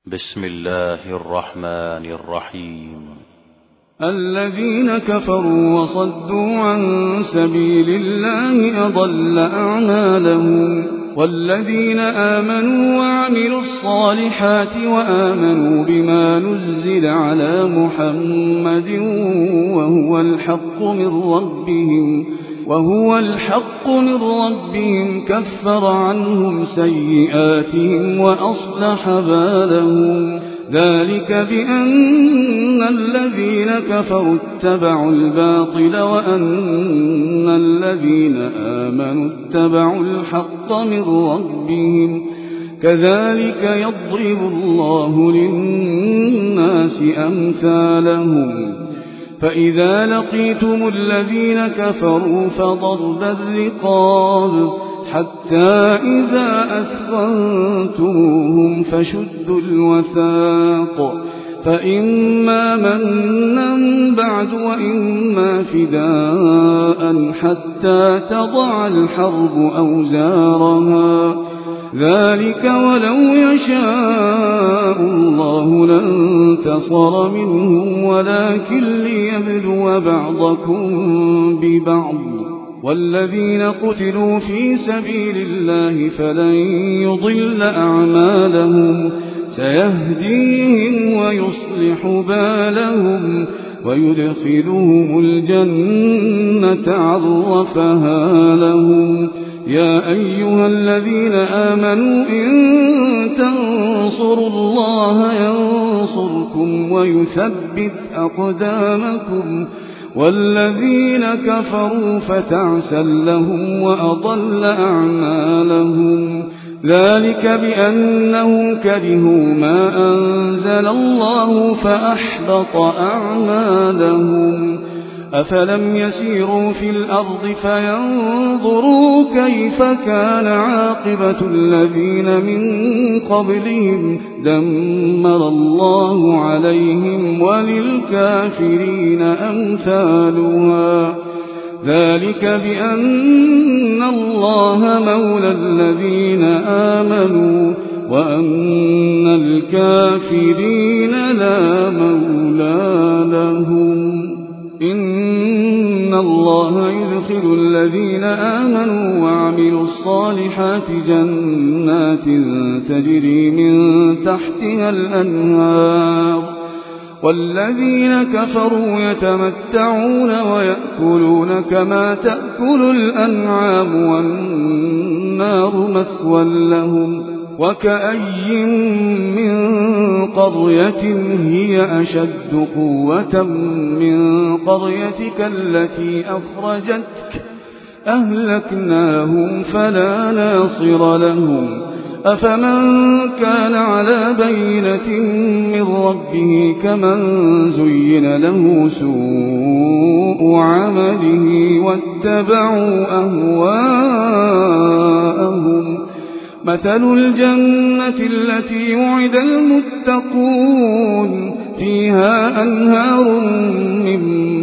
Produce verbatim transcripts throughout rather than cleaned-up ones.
بسم الله الرحمن الرحيم. الذين كفروا وصدوا عن سبيل الله أضل أعمالهم، والذين آمنوا وعملوا الصالحات وآمنوا بما نزل على محمد وهو الحق من ربهم وهو الحق من ربهم كفر عنهم سيئاتهم وأصلح بالهم. ذلك بأن الذين كفروا اتبعوا الباطل وأن الذين آمنوا اتبعوا الحق من ربهم. كذلك يضرب الله للناس أمثالهم. فإذا لقيتم الذين كفروا فضرب الرقاب حتى إذا أثخنتموهم فشدوا الوثاق، فإما منا بعد وإما فداء حتى تضع الحرب أوزارها. ذلك ولو يشاء الله لانتصر منهم ولكن ليبلو بعضكم ببعض. والذين قتلوا في سبيل الله فلن يضل أعمالهم، سيهديهم ويصلح بالهم ويدخلهم الجنة عرفها لهم. يا أيها الذين آمنوا إن تنصروا الله ينصركم ويثبت أقدامكم. والذين كفروا فتعسا لهم وأضل أعمالهم. ذلك بأنهم كرهوا ما أنزل الله فأحبط أعمالهم. أفلم يسيروا في الأرض فينظروا كيف كان عاقبة الذين من قبلهم دمر الله عليهم وللكافرين أمثالها. ذلك بأن الله مولى الذين آمنوا وأن الكافرين لا مولى لهم. إن الله يدخل الذين آمنوا وعملوا الصالحات جنات تجري من تحتها الأنهار، والذين كفروا يتمتعون ويأكلون كما تأكل الأنعام والنار مثوى لهم. وكأي من قرية هي أشد قوة من قريتك التي أخرجتك أهلكناهم فلا ناصر لهم. أفمن كان على بينة من ربه كمن زين له سوء عمله واتبعوا أهواءهم. مثل الجنة التي وعد المتقون فيها أنهار من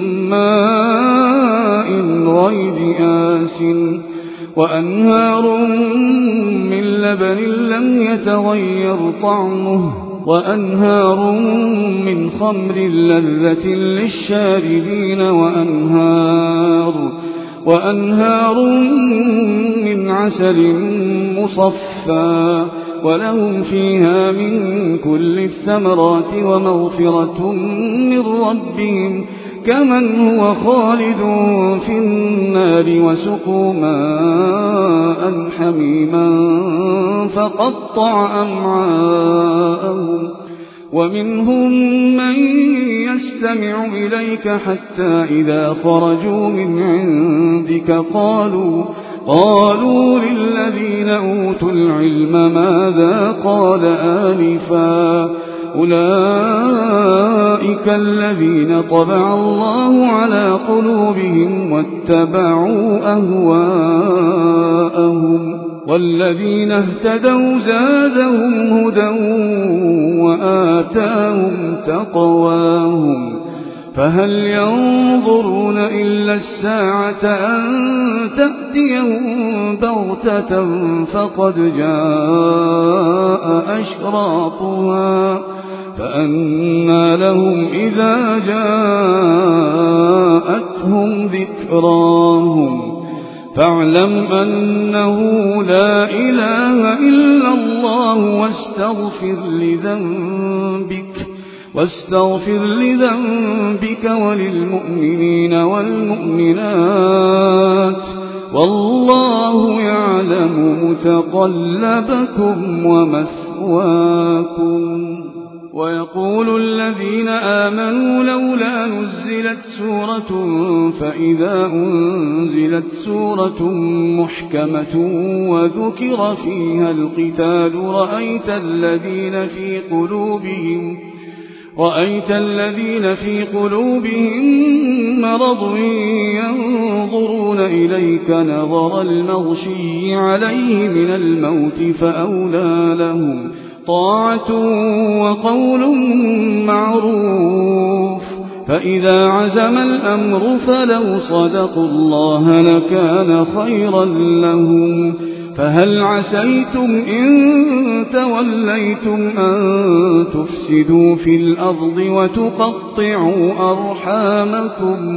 ماء غير آسٍ وأنهار من لبن لم يتغير طعمه وأنهار من خمر لذة للشاربين وأنهار وأنهار من عسل مصفى ولهم فيها من كل الثمرات ومغفرة من ربهم كمن هو خالد في النار وسقوا ماء حميما فقطع أمعاءهم. ومنهم من يستمع إليك حتى إذا خرجوا من عندك قالوا قالوا للذين أوتوا العلم ماذا قال آنفا أولئك الذين طبع الله على قلوبهم واتبعوا أهواءهم. والذين اهتدوا زادهم هدى وآتاهم تقواهم. فهل ينظرون إلا الساعة أن تأتيهم بغتة فقد جاء أشراطها فأنى لهم إذا جاءتهم ذكراهم فاعلم أنه لا إله إلا الله واستغفر لذنبك واستغفر لذنبك وللمؤمنين والمؤمنات والله يعلم متقلبكم ومثواكم. ويقول الذين آمنوا لولا نزلت سورة فإذا أنزلت سورة محكمة وذكر فيها القتال رأيت الذين في قلوبهم رأيت الذين في قلوبهم مرض ينظرون إليك نظر المغشي عليه من الموت فأولى لهم طاعة وقول معروف فإذا عزم الأمر فلو صدقوا الله لكان خيرا لهم. فهل عسيتم إن توليتم أن تفسدوا في الأرض وتقطعوا أرحامكم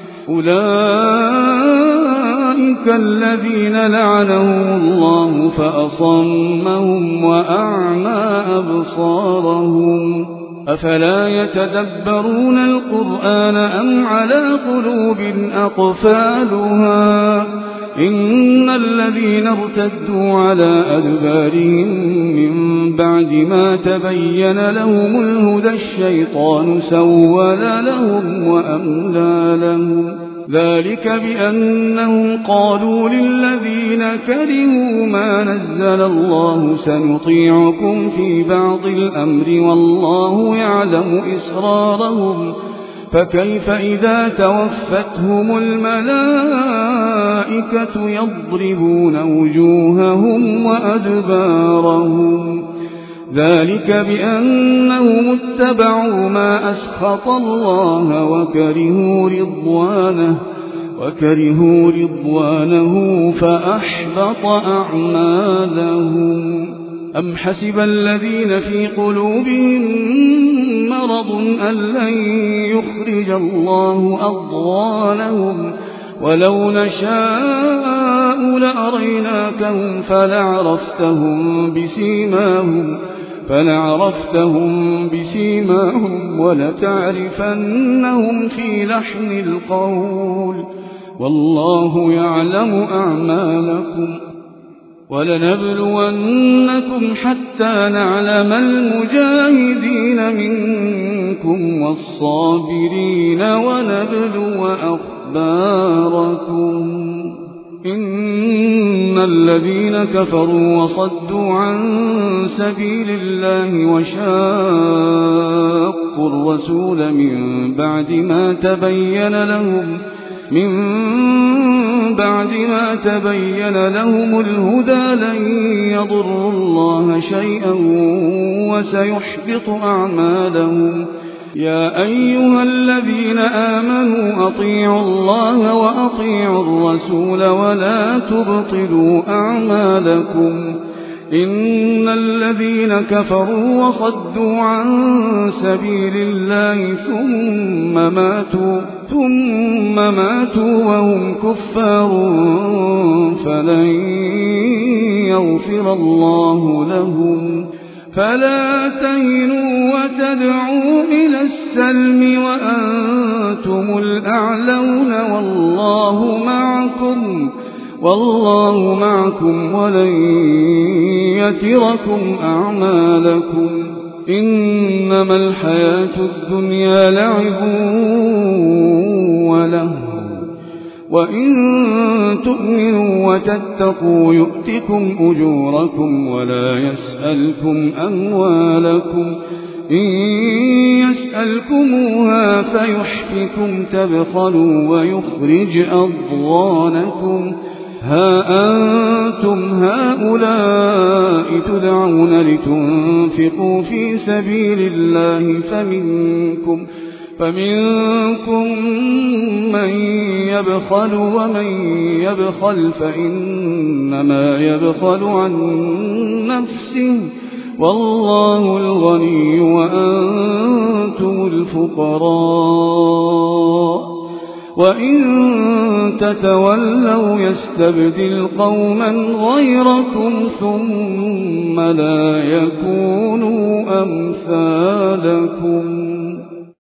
أولئك الذين لعنهم الله فأصمهم وأعمى أبصارهم أفلا يتدبرون القرآن أم على قلوب أقفالها إن الذين ارتدوا على أدبارهم من بعد ما تبين لهم الهدى الشيطان سول لهم وأملى لهم ذلك بأنهم قالوا للذين كرهوا ما نزل الله سنطيعكم في بعض الأمر والله يعلم إسرارهم فكيف إذا توفتهم الملائكة يضربون وجوههم وأدبارهم ذلك بأنهم اتبعوا ما أسخط الله وكرهوا رضوانه وكرهوا رضوانه فأحبط أعمالهم. أم حسب الذين في قلوبهم مرض أن لن يخرج الله أضغانهم ولو نشاء لأريناكهم فلعرفتهم بسيماهم فلعرفتهم بسيماهم ولتعرفنهم في لحن القول والله يعلم أعمالكم. ولنبلونكم حتى نعلم المجاهدين منكم والصابرين ونبلو أخباركم. إن الذين كفروا وصدوا عن سبيل الله وشاقوا الرسول من بعد ما تبين لهم من بعد ما تبين لهم الهدى لن يضروا الله شيئا وسيحبط أعمالهم. يا أيها الذين آمنوا أطيعوا الله وأطيعوا الرسول ولا تبطلوا أعمالكم. إن الذين كفروا وصدوا عن سبيل الله ثم ماتوا ثم ماتوا وهم كفار فلن يغفر الله لهم. فلا تهنوا وتدعوا إلى السلم وأنتم الأعلون والله معكم والله معكم ولن يتركم أعمالكم. إنما الحياة الدنيا لعب ولهو وإن تؤمنوا وتتقوا يؤتكم أجوركم ولا يسألكم أموالكم. إن يسألكموها فيحفكم تبخلوا ويخرج أضغانكم. ها أنتم هؤلاء تدعون لتنفقوا في سبيل الله فمنكم فمنكم من يبخل ومن يبخل فإنما يبخل عن نفسه والله الغني وأنتم الفقراء وإن تتولوا يستبدل قوما غيركم ثم لا يكونوا أمثالكم